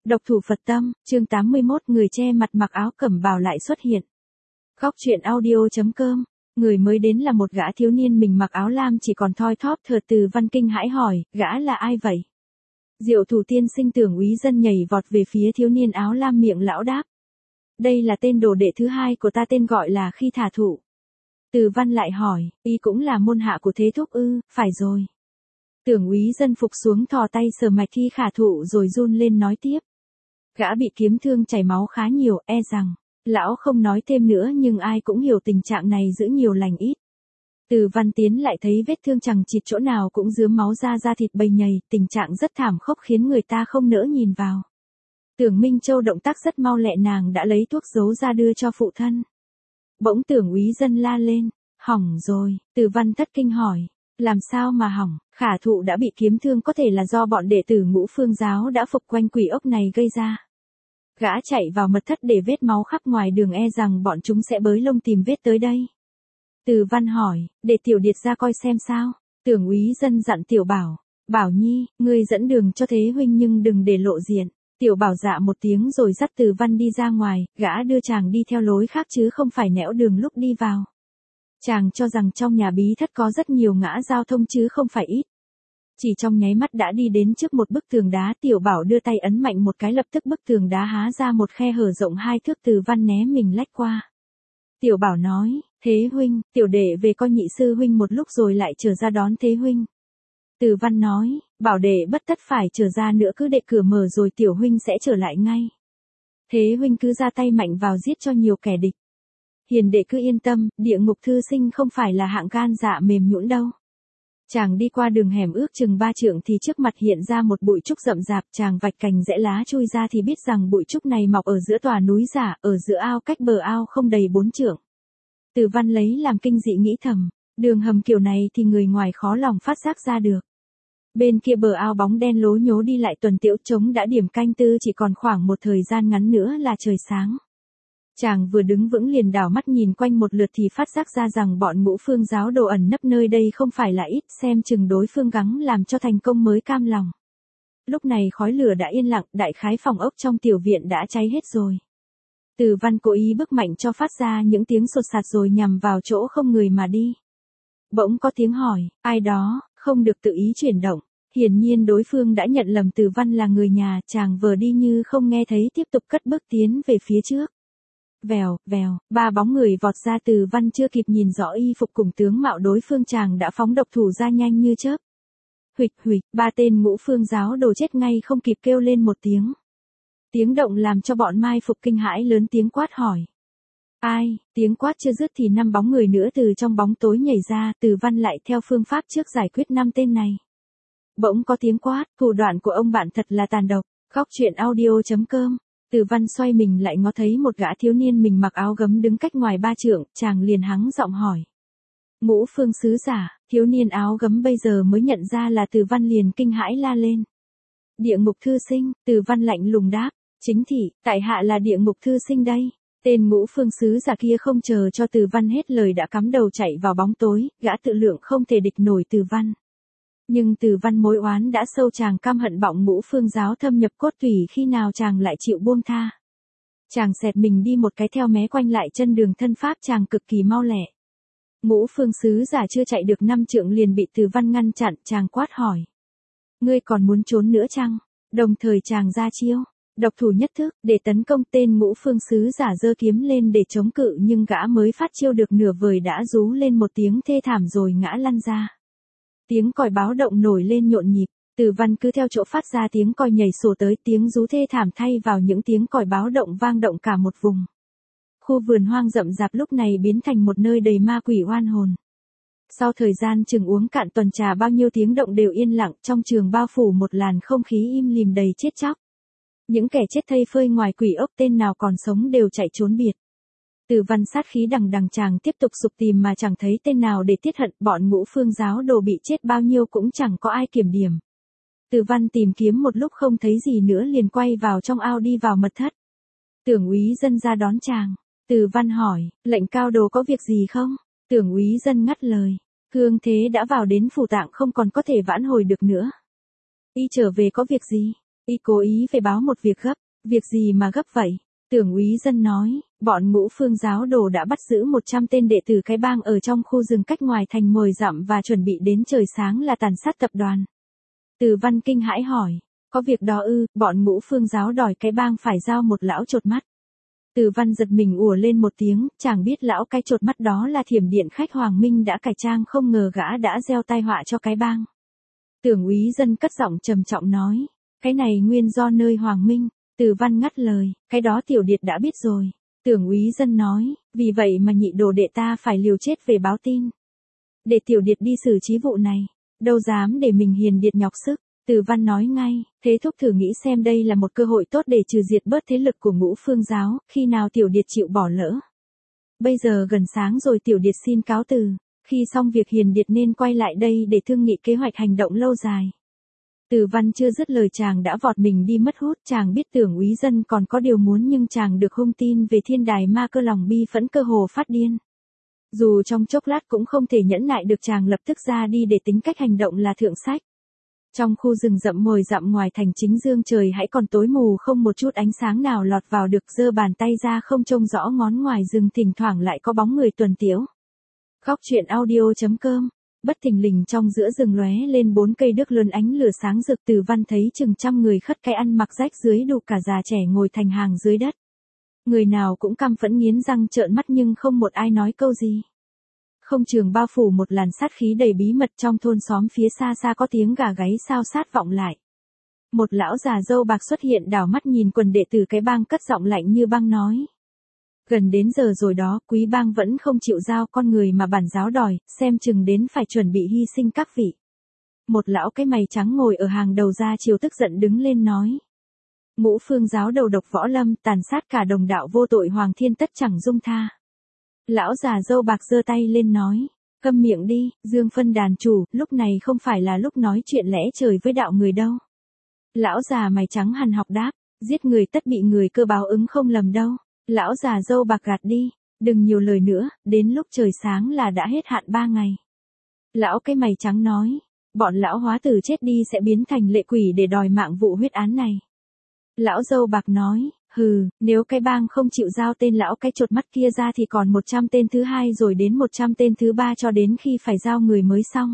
Độc thủ Phật tâm, chương 81 người che mặt mặc áo cẩm bào lại xuất hiện. Góc truyện audio.com, người mới đến là một gã thiếu niên mình mặc áo lam chỉ còn thoi thóp thờ. Từ Văn kinh hãi hỏi, gã là ai vậy? Diệu Thủ tiên sinh. Tưởng úy dân nhảy vọt về phía thiếu niên áo lam, miệng lão đáp. Đây là tên đồ đệ thứ hai của ta, tên gọi là Khi Thả Thụ. Từ Văn lại hỏi, y cũng là môn hạ của Thế Thúc ư? Phải rồi. Tưởng úy dân phục xuống thò tay sờ mạch Khi Khả Thụ rồi run lên nói tiếp. Gã bị kiếm thương chảy máu khá nhiều, e rằng. Lão không nói thêm nữa nhưng ai cũng hiểu tình trạng này giữ nhiều lành ít. Từ Văn tiến lại thấy vết thương chằng chịt, chỗ nào cũng rướm máu ra, da thịt bầy nhầy, tình trạng rất thảm khốc khiến người ta không nỡ nhìn vào. Tưởng Minh Châu động tác rất mau lẹ, nàng đã lấy thuốc giấu ra đưa cho phụ thân. Bỗng Tưởng úy dân la lên, hỏng rồi. Từ Văn thất kinh hỏi, làm sao mà hỏng? Khả Thụ đã bị kiếm thương, có thể là do bọn đệ tử Ngũ Phương giáo đã phục quanh quỷ ốc này gây ra. Gã chạy vào mật thất để vết máu khắp ngoài đường, e rằng bọn chúng sẽ bới lông tìm vết tới đây. Từ Văn hỏi, để Tiểu Điệt ra coi xem sao. Tưởng úy dân dặn Tiểu Bảo, Bảo Nhi, ngươi dẫn đường cho Thế huynh nhưng đừng để lộ diện. Tiểu Bảo dạ một tiếng rồi dắt Từ Văn đi ra ngoài, gã đưa chàng đi theo lối khác chứ không phải nẻo đường lúc đi vào. Chàng cho rằng trong nhà bí thất có rất nhiều ngã giao thông chứ không phải ít. Chỉ trong nháy mắt đã đi đến trước một bức tường đá, Tiểu Bảo đưa tay ấn mạnh một cái, lập tức bức tường đá há ra một khe hở rộng 2 thước. Từ Văn né mình lách qua. Tiểu Bảo nói, Thế huynh, tiểu đệ về coi nhị sư huynh một lúc rồi lại trở ra đón Thế huynh. Từ Văn nói, Bảo đệ bất tất phải trở ra nữa, cứ để cửa mở rồi tiểu huynh sẽ trở lại ngay. Thế huynh cứ ra tay mạnh vào giết cho nhiều kẻ địch. Hiền đệ cứ yên tâm, Địa Ngục thư sinh không phải là hạng gan dạ mềm nhũn đâu. Chàng đi qua đường hẻm ước chừng 3 trượng thì trước mặt hiện ra một bụi trúc rậm rạp, chàng vạch cành rẽ lá chui ra thì biết rằng bụi trúc này mọc ở giữa tòa núi giả, ở giữa ao, cách bờ ao không đầy 4 trượng. Từ Văn lấy làm kinh dị, nghĩ thầm, đường hầm kiểu này thì người ngoài khó lòng phát giác ra được. Bên kia bờ ao bóng đen lố nhố đi lại tuần tiễu, trống đã điểm canh tư, chỉ còn khoảng một thời gian ngắn nữa là trời sáng. Chàng vừa đứng vững liền đảo mắt nhìn quanh một lượt thì phát giác ra rằng bọn Ngũ Phương giáo đồ ẩn nấp nơi đây không phải là ít, xem chừng đối phương gắng làm cho thành công mới cam lòng. Lúc này khói lửa đã yên lặng, đại khái phòng ốc trong tiểu viện đã cháy hết rồi. Từ Văn cố ý bước mạnh cho phát ra những tiếng sột sạt rồi nhằm vào chỗ không người mà đi. Bỗng có tiếng hỏi, ai đó, không được tự ý chuyển động. Hiển nhiên đối phương đã nhận lầm Từ Văn là người nhà, chàng vờ đi như không nghe thấy, tiếp tục cất bước tiến về phía trước. Vèo, vèo, 3 bóng người vọt ra. Từ Văn chưa kịp nhìn rõ y phục cùng tướng mạo đối phương, chàng đã phóng độc thủ ra nhanh như chớp. Huỵch huỵch, 3 tên Ngũ Phương giáo đồ chết ngay không kịp kêu lên một tiếng. Tiếng động làm cho bọn mai phục kinh hãi, lớn tiếng quát hỏi. Ai? Tiếng quát chưa dứt thì 5 bóng người nữa từ trong bóng tối nhảy ra. Từ Văn lại theo phương pháp trước giải quyết 5 tên này. Bỗng có tiếng quát, thủ đoạn của ông bạn thật là tàn độc. Góc truyện audio.com. Từ Văn xoay mình lại ngó thấy một gã thiếu niên mình mặc áo gấm đứng cách ngoài 3 trượng, chàng liền hắng giọng hỏi. Ngũ Phương sứ giả. Thiếu niên áo gấm bây giờ mới nhận ra là Từ Văn liền kinh hãi la lên. Địa Ngục thư sinh. Từ Văn lạnh lùng đáp. Chính thị, tại hạ là Địa Ngục thư sinh đây. Tên Ngũ Phương sứ giả kia không chờ cho Từ Văn hết lời đã cắm đầu chạy vào bóng tối, gã tự lượng không thể địch nổi Từ Văn. Nhưng Từ Văn mối oán đã sâu, chàng căm hận bọn Ngũ Phương giáo thâm nhập cốt tủy, khi nào chàng lại chịu buông tha. Chàng xẹt mình đi một cái theo mé quanh lại chân đường thân pháp, chàng cực kỳ mau lẹ. Ngũ Phương sứ giả chưa chạy được 5 trượng liền bị Từ Văn ngăn chặn, chàng quát hỏi. Ngươi còn muốn trốn nữa chăng? Đồng thời chàng ra chiêu. Độc thủ nhất thức, để tấn công. Tên Ngũ Phương sứ giả giơ kiếm lên để chống cự, nhưng gã mới phát chiêu được nửa vời đã rú lên một tiếng thê thảm rồi ngã lăn ra. Tiếng còi báo động nổi lên nhộn nhịp, Từ Văn cứ theo chỗ phát ra tiếng còi nhảy sổ tới, tiếng rú thê thảm thay vào những tiếng còi báo động vang động cả một vùng. Khu vườn hoang rậm rạp lúc này biến thành một nơi đầy ma quỷ oan hồn. Sau thời gian chừng uống cạn tuần trà, bao nhiêu tiếng động đều yên lặng, trong trường bao phủ một làn không khí im lìm đầy chết chóc. Những kẻ chết thây phơi ngoài quỷ ốc, tên nào còn sống đều chạy trốn biệt. Từ Văn sát khí đằng đằng, chàng tiếp tục sục tìm mà chẳng thấy tên nào để tiết hận, bọn Ngũ Phương giáo đồ bị chết bao nhiêu cũng chẳng có ai kiểm điểm. Từ Văn tìm kiếm một lúc không thấy gì nữa liền quay vào trong ao đi vào mật thất. Tưởng úy dân ra đón chàng. Từ Văn hỏi, lệnh cao đồ có việc gì không? Tưởng úy dân ngắt lời, hương thế đã vào đến phủ tạng, không còn có thể vãn hồi được nữa. Y trở về có việc gì? Y cố ý phải báo một việc gấp. Việc gì mà gấp vậy? Tưởng úy dân nói, bọn Ngũ Phương giáo đồ đã bắt giữ 100 tên đệ tử cái bang ở trong khu rừng cách ngoài thành 10 dặm và chuẩn bị đến trời sáng là tàn sát tập đoàn. Từ Văn kinh hãi hỏi, có việc đó ư? Bọn Ngũ Phương giáo đòi cái bang phải giao một lão chột mắt. Từ Văn giật mình ủa lên một tiếng, chàng biết lão cái chột mắt đó là Thiểm Điện khách Hoàng Minh đã cải trang, không ngờ gã đã gieo tai họa cho cái bang. Tưởng úy dân cất giọng trầm trọng nói, cái này nguyên do nơi Hoàng Minh. Từ Văn ngắt lời, cái đó Tiểu Điệt đã biết rồi. Tưởng úy dân nói, vì vậy mà nhị đồ đệ ta phải liều chết về báo tin. Để Tiểu Điệt đi xử trí vụ này, đâu dám để mình Hiền Điệt nhọc sức. Từ Văn nói ngay, thế thúc thử nghĩ xem đây là một cơ hội tốt để trừ diệt bớt thế lực của Ngũ Phương giáo, khi nào Tiểu Điệt chịu bỏ lỡ. Bây giờ gần sáng rồi, Tiểu Điệt xin cáo từ, khi xong việc Hiền Điệt nên quay lại đây để thương nghị kế hoạch hành động lâu dài. Từ Văn chưa dứt lời chàng đã vọt mình đi mất hút. Chàng biết Tưởng úy dân còn có điều muốn, nhưng chàng được hung tin về thiên đài ma cơ, lòng bi phẫn cơ hồ phát điên. Dù trong chốc lát cũng không thể nhẫn nại được, chàng lập tức ra đi để tính cách hành động là thượng sách. Trong khu rừng rậm 10 dặm ngoài thành chính dương, trời hãy còn tối mù, không một chút ánh sáng nào lọt vào được. Giơ bàn tay ra không trông rõ ngón ngoài rừng, thỉnh thoảng lại có bóng người tuần tiễu. Góc truyện audio.com. Bất thình lình trong giữa rừng lóe lên 4 cây đước lớn, ánh lửa sáng rực. Từ Văn thấy chừng trăm người khất cái, ăn mặc rách dưới, đủ cả già trẻ, ngồi thành hàng dưới đất. Người nào cũng căm phẫn nghiến răng trợn mắt, nhưng không một ai nói câu gì. Không trường bao phủ một làn sát khí đầy bí mật. Trong thôn xóm phía xa xa có tiếng gà gáy xao sát vọng lại. Một lão già râu bạc xuất hiện, đảo mắt nhìn quần đệ tử cái bang, cất giọng lạnh như băng nói. Gần đến giờ rồi đó, quý bang vẫn không chịu giao con người mà bản giáo đòi, xem chừng đến phải chuẩn bị hy sinh các vị. Một lão cái mày trắng ngồi ở hàng đầu ra chiều tức giận đứng lên nói. Ngũ Phương giáo đầu độc võ lâm, tàn sát cả đồng đạo vô tội, Hoàng Thiên tất chẳng dung tha. Lão già râu bạc giơ tay lên nói, câm miệng đi, Dương Phân đàn chủ, lúc này không phải là lúc nói chuyện lẽ trời với đạo người đâu. Lão già mày trắng hằn học đáp, giết người tất bị người cơ báo ứng, không lầm đâu. Lão già râu bạc gạt đi, đừng nhiều lời nữa, đến lúc trời sáng là đã hết hạn 3 ngày. Lão cái mày trắng nói, bọn lão hóa tử chết đi sẽ biến thành lệ quỷ để đòi mạng vụ huyết án này. Lão râu bạc nói, hừ, nếu cái bang không chịu giao tên lão cái chột mắt kia ra thì còn 100 tên thứ hai, rồi đến 100 tên thứ ba, cho đến khi phải giao người mới xong.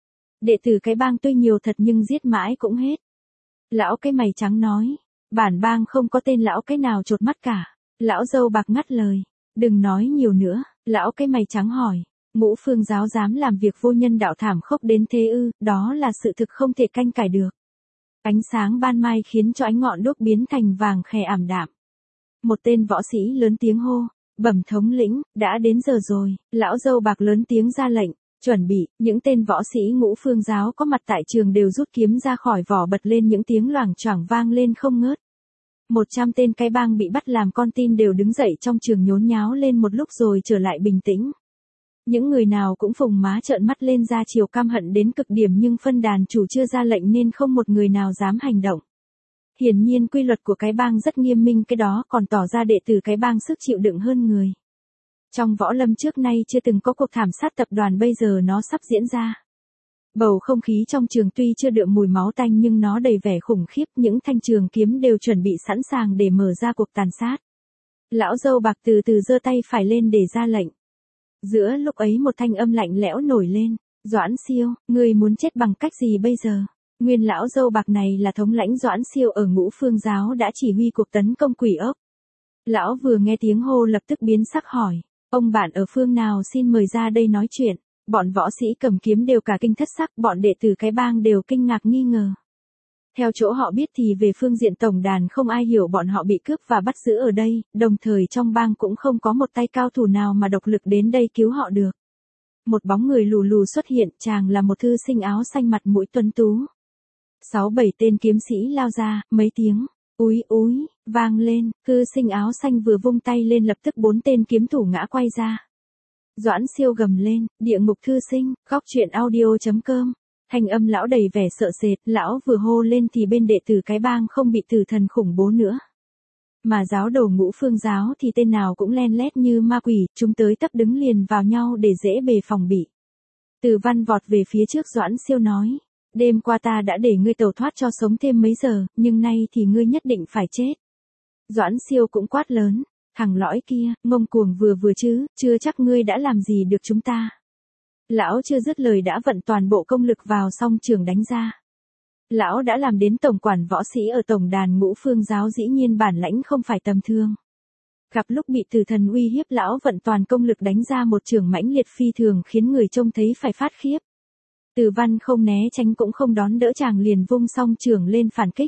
Đệ tử cái bang tuy nhiều thật nhưng giết mãi cũng hết. Lão cái mày trắng nói, bản bang không có tên lão cái nào chột mắt cả. Lão râu bạc ngắt lời, đừng nói nhiều nữa. Lão cái mày trắng hỏi, Ngũ Phương giáo dám làm việc vô nhân đạo thảm khốc đến thế ư? Đó là sự thực không thể canh cải được. Ánh sáng ban mai khiến cho ánh ngọn đuốc biến thành vàng khè ảm đạm. Một tên võ sĩ lớn tiếng hô, bẩm thống lĩnh, đã đến giờ rồi. Lão râu bạc lớn tiếng ra lệnh, chuẩn bị. Những tên võ sĩ Ngũ Phương giáo có mặt tại trường đều rút kiếm ra khỏi vỏ, bật lên những tiếng loảng choảng vang lên không ngớt. 100 tên cái bang bị bắt làm con tin đều đứng dậy trong trường, nhốn nháo lên một lúc rồi trở lại bình tĩnh. Những người nào cũng phồng má trợn mắt lên, ra chiều căm hận đến cực điểm, nhưng phân đàn chủ chưa ra lệnh nên không một người nào dám hành động. Hiển nhiên quy luật của cái bang rất nghiêm minh, cái đó còn tỏ ra đệ tử cái bang sức chịu đựng hơn người. Trong võ lâm trước nay chưa từng có cuộc thảm sát tập đoàn, bây giờ nó sắp diễn ra. Bầu không khí trong trường tuy chưa đượm mùi máu tanh nhưng nó đầy vẻ khủng khiếp, những thanh trường kiếm đều chuẩn bị sẵn sàng để mở ra cuộc tàn sát. Lão râu bạc từ từ giơ tay phải lên để ra lệnh. Giữa lúc ấy một thanh âm lạnh lẽo nổi lên, Doãn Siêu, ngươi muốn chết bằng cách gì bây giờ? Nguyên lão râu bạc này là thống lãnh Doãn Siêu ở Ngũ Phương giáo, đã chỉ huy cuộc tấn công quỷ ốc. Lão vừa nghe tiếng hô lập tức biến sắc hỏi, ông bạn ở phương nào, xin mời ra đây nói chuyện. Bọn võ sĩ cầm kiếm đều cả kinh thất sắc, bọn đệ tử cái bang đều kinh ngạc nghi ngờ. Theo chỗ họ biết thì về phương diện tổng đàn không ai hiểu bọn họ bị cướp và bắt giữ ở đây, đồng thời trong bang cũng không có một tay cao thủ nào mà độc lực đến đây cứu họ được. Một bóng người lù lù xuất hiện, chàng là một thư sinh áo xanh, mặt mũi tuấn tú. 6-7 tên kiếm sĩ lao ra, mấy tiếng úi úi vang lên, thư sinh áo xanh vừa vung tay lên lập tức 4 tên kiếm thủ ngã quay ra. Doãn Siêu gầm lên, địa ngục thư sinh. Góc truyện audio.com. Thanh âm lão đầy vẻ sợ sệt, lão vừa hô lên thì bên đệ tử cái bang không bị tử thần khủng bố nữa. Mà giáo đầu Ngũ Phương giáo thì tên nào cũng len lét như ma quỷ, chúng tới tấp đứng liền vào nhau để dễ bề phòng bị. Từ Văn vọt về phía trước Doãn Siêu nói, Đêm qua ta đã để ngươi tẩu thoát cho sống thêm mấy giờ, nhưng nay thì ngươi nhất định phải chết. Doãn Siêu cũng quát lớn, thằng lõi kia, ngông cuồng vừa chứ, chưa chắc ngươi đã làm gì được chúng ta. Lão chưa dứt lời đã vận toàn bộ công lực vào song trường đánh ra. Lão đã làm đến tổng quản võ sĩ ở tổng đàn Ngũ Phương giáo, dĩ nhiên bản lãnh không phải tầm thường. Gặp lúc bị tử thần uy hiếp, lão vận toàn công lực đánh ra một chưởng mãnh liệt phi thường, khiến người trông thấy phải phát khiếp. Từ Văn không né tránh cũng không đón đỡ, chàng liền vung song chưởng lên phản kích.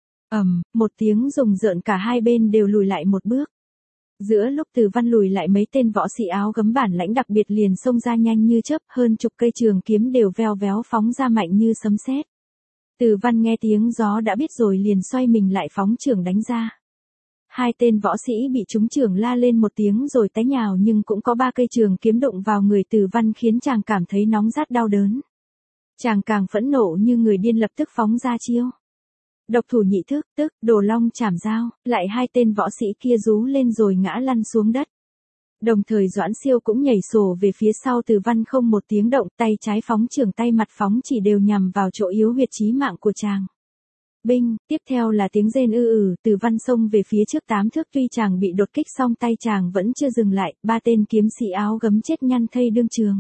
Một tiếng rùng rợn, cả hai bên đều lùi lại một bước. Giữa lúc Từ Văn lùi lại, mấy tên võ sĩ áo gấm bản lãnh đặc biệt liền xông ra nhanh như chớp, hơn chục cây trường kiếm đều veo véo phóng ra mạnh như sấm sét. Từ Văn nghe tiếng gió đã biết rồi, liền xoay mình lại phóng chưởng đánh ra. Hai tên võ sĩ bị trúng chưởng la lên một tiếng rồi té nhào, nhưng cũng có 3 cây trường kiếm đụng vào người Từ Văn khiến chàng cảm thấy nóng rát đau đớn. Chàng càng phẫn nộ như người điên, lập tức phóng ra chiêu độc thủ nhị thức, tức Đồ Long chảm dao, lại hai tên võ sĩ kia rú lên rồi ngã lăn xuống đất. Đồng thời Doãn Siêu cũng nhảy sổ về phía sau Từ Văn không một tiếng động, tay trái phóng chưởng, tay mặt phóng chỉ, đều nhằm vào chỗ yếu huyệt chí mạng của chàng. Binh, tiếp theo là tiếng rên Từ Văn xông về phía trước 8 thước, tuy chàng bị đột kích song tay chàng vẫn chưa dừng lại, 3 tên kiếm sĩ áo gấm chết nhăn thây đương trường.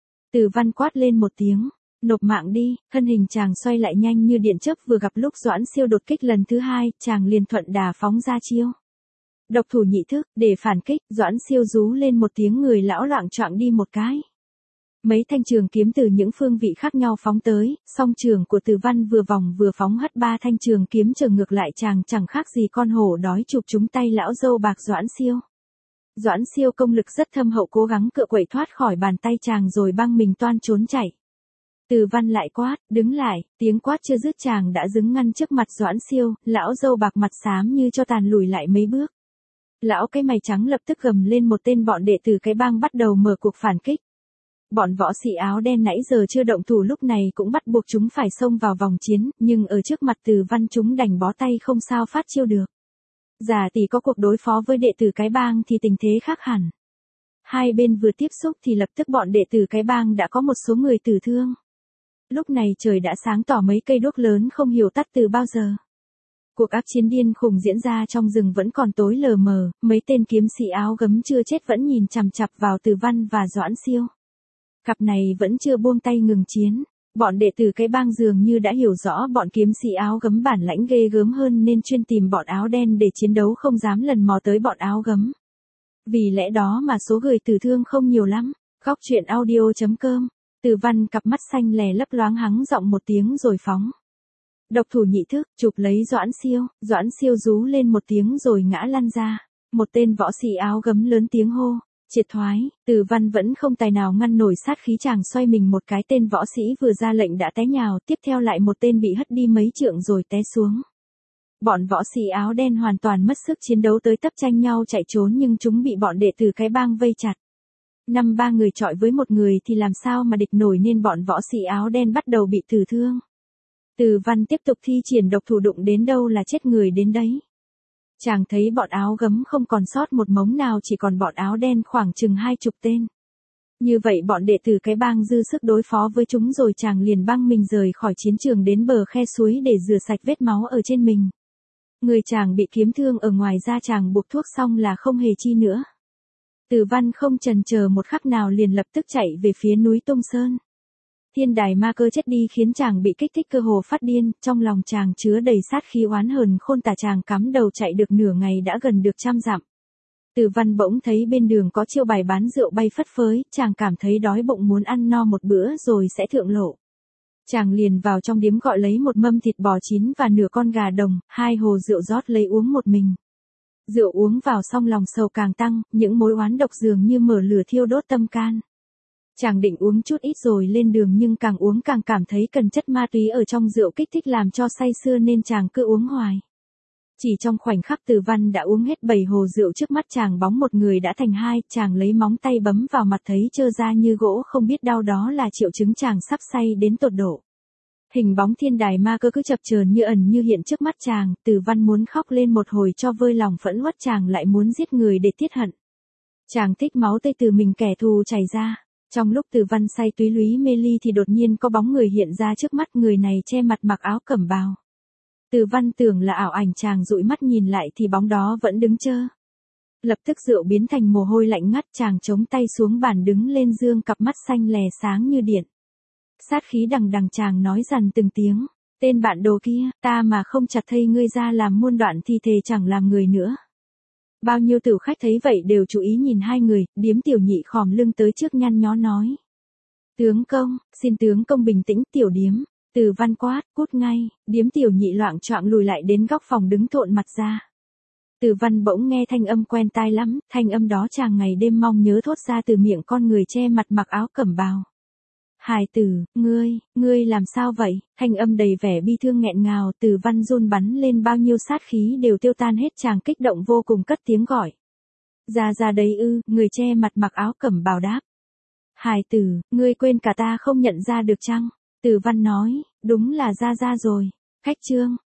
Từ Văn quát lên một tiếng, nộp mạng đi, thân hình chàng xoay lại nhanh như điện chớp, vừa gặp lúc Doãn Siêu đột kích lần thứ 2, chàng liền thuận đà phóng ra chiêu độc thủ nhị thức, để phản kích. Doãn Siêu rú lên một tiếng, người lão loạng choạng đi một cái. Mấy thanh trường kiếm từ những phương vị khác nhau phóng tới, song trường của Từ Văn vừa vòng vừa phóng, hất 3 thanh trường kiếm trở ngược lại, chàng chẳng khác gì con hổ đói chụp trúng tay lão dâu bạc Doãn Siêu. Doãn Siêu công lực rất thâm hậu, cố gắng cựa quậy thoát khỏi bàn tay chàng rồi băng mình toan trốn chạy. Từ Văn lại quát, đứng lại, tiếng quát chưa dứt chàng đã đứng ngăn trước mặt Doãn Siêu, lão dâu bạc mặt xám như cho tàn lùi lại mấy bước. Lão cái mày trắng lập tức gầm lên, một tên bọn đệ tử cái bang bắt đầu mở cuộc phản kích. Bọn võ sĩ áo đen nãy giờ chưa động thủ lúc này cũng bắt buộc chúng phải xông vào vòng chiến, nhưng ở trước mặt Từ Văn chúng đành bó tay, không sao phát chiêu được. Giả tỷ có cuộc đối phó với đệ tử cái bang thì tình thế khác hẳn. Hai bên vừa tiếp xúc thì lập tức bọn đệ tử cái bang đã có một số người tử thương. Lúc này trời đã sáng tỏ, mấy cây đuốc lớn không hiểu tắt từ bao giờ. Cuộc ác chiến điên khùng diễn ra trong rừng vẫn còn tối lờ mờ, mấy tên kiếm sĩ áo gấm chưa chết vẫn nhìn chằm chằm vào Từ Văn và Doãn Siêu. Cặp này vẫn chưa buông tay ngừng chiến. Bọn đệ tử cái bang dường như đã hiểu rõ bọn kiếm sĩ áo gấm bản lãnh ghê gớm hơn nên chuyên tìm bọn áo đen để chiến đấu, không dám lần mò tới bọn áo gấm. Vì lẽ đó mà số người tử thương không nhiều lắm. Góc truyện audio.com. Từ Văn cặp mắt xanh lè lấp loáng hắng giọng một tiếng rồi phóng độc thủ nhị thức, chụp lấy Doãn Siêu rú lên một tiếng rồi ngã lăn ra. Một tên võ sĩ áo gấm lớn tiếng hô, triệt thoái. Từ Văn vẫn không tài nào ngăn nổi sát khí, chàng xoay mình một cái, tên võ sĩ vừa ra lệnh đã té nhào, tiếp theo lại một tên bị hất đi mấy trượng rồi té xuống. Bọn võ sĩ áo đen hoàn toàn mất sức chiến đấu, tới tấp tranh nhau chạy trốn, nhưng chúng bị bọn đệ tử cái bang vây chặt. 5-3 người chọi với một người thì làm sao mà địch nổi, nên bọn võ sĩ áo đen bắt đầu bị tử thương. Từ Văn tiếp tục thi triển độc thủ, đụng đến đâu là chết người đến đấy. Chàng thấy bọn áo gấm không còn sót một mống nào, chỉ còn bọn áo đen khoảng chừng 20 tên. Như vậy bọn đệ tử cái bang dư sức đối phó với chúng rồi, chàng liền băng mình rời khỏi chiến trường đến bờ khe suối để rửa sạch vết máu ở trên mình. Người chàng bị kiếm thương ở ngoài da, chàng buộc thuốc xong là không hề chi nữa. Từ Văn không chần chờ một khắc nào liền lập tức chạy về phía núi Tung Sơn. Thiên đài ma cơ chết đi khiến chàng bị kích thích cơ hồ phát điên, trong lòng chàng chứa đầy sát khí oán hờn khôn tả, chàng cắm đầu chạy được nửa ngày đã gần được 100 dặm. Từ Văn bỗng thấy bên đường có chiêu bài bán rượu bay phất phới, chàng cảm thấy đói bụng muốn ăn no một bữa rồi sẽ thượng lộ. Chàng liền vào trong điếm gọi lấy một mâm thịt bò chín và nửa con gà đồng, 2 hồ rượu rót lấy uống một mình. Rượu uống vào xong lòng sầu càng tăng, những mối oán độc dường như mở lửa thiêu đốt tâm can. Chàng định uống chút ít rồi lên đường, nhưng càng uống càng cảm thấy cần chất ma túy ở trong rượu kích thích làm cho say sưa, nên chàng cứ uống hoài. Chỉ trong khoảnh khắc Từ Văn đã uống hết 7 hồ rượu, trước mắt chàng bóng một người đã thành 2, chàng lấy móng tay bấm vào mặt thấy trơ da như gỗ, không biết đau, đó là triệu chứng chàng sắp say đến tột độ. Hình bóng thiên đài ma cơ cứ chập chờn như ẩn như hiện trước mắt chàng, Từ Văn muốn khóc lên một hồi cho vơi lòng phẫn uất, chàng lại muốn giết người để tiết hận. Chàng thích máu tươi từ mình kẻ thù chảy ra. Trong lúc Từ Văn say túy lúy mê ly thì đột nhiên có bóng người hiện ra trước mắt, người này che mặt mặc áo cẩm bào. Từ Văn tưởng là ảo ảnh, chàng dụi mắt nhìn lại thì bóng đó vẫn đứng chơ. Lập tức rượu biến thành mồ hôi lạnh ngắt, chàng chống tay xuống bàn đứng lên dương cặp mắt xanh lè sáng như điện. Sát khí đằng đằng, chàng nói dằn từng tiếng, tên bạn đồ kia, ta mà không chặt thây ngươi ra làm muôn đoạn thì thề chẳng làm người nữa. Bao nhiêu tử khách thấy vậy đều chú ý nhìn hai người, Điếm Tiểu Nhị khom lưng tới trước nhăn nhó nói. Tướng công, xin tướng công bình tĩnh. Tiểu Điếm. Từ Văn quát, cút ngay. Điếm Tiểu Nhị loạng choạng lùi lại đến góc phòng đứng thộn mặt ra. Từ Văn bỗng nghe thanh âm quen tai lắm, thanh âm đó chàng ngày đêm mong nhớ thốt ra từ miệng con người che mặt mặc áo cẩm bào. Hài tử, ngươi làm sao vậy? Thanh âm đầy vẻ bi thương nghẹn ngào. Từ Văn run bắn lên, bao nhiêu sát khí đều tiêu tan hết, chàng kích động vô cùng cất tiếng gọi. Ra đây ư? Người che mặt mặc áo cẩm bào đáp. Hài tử, ngươi quên cả ta không nhận ra được chăng? Từ Văn nói, đúng là ra rồi. Khách trương.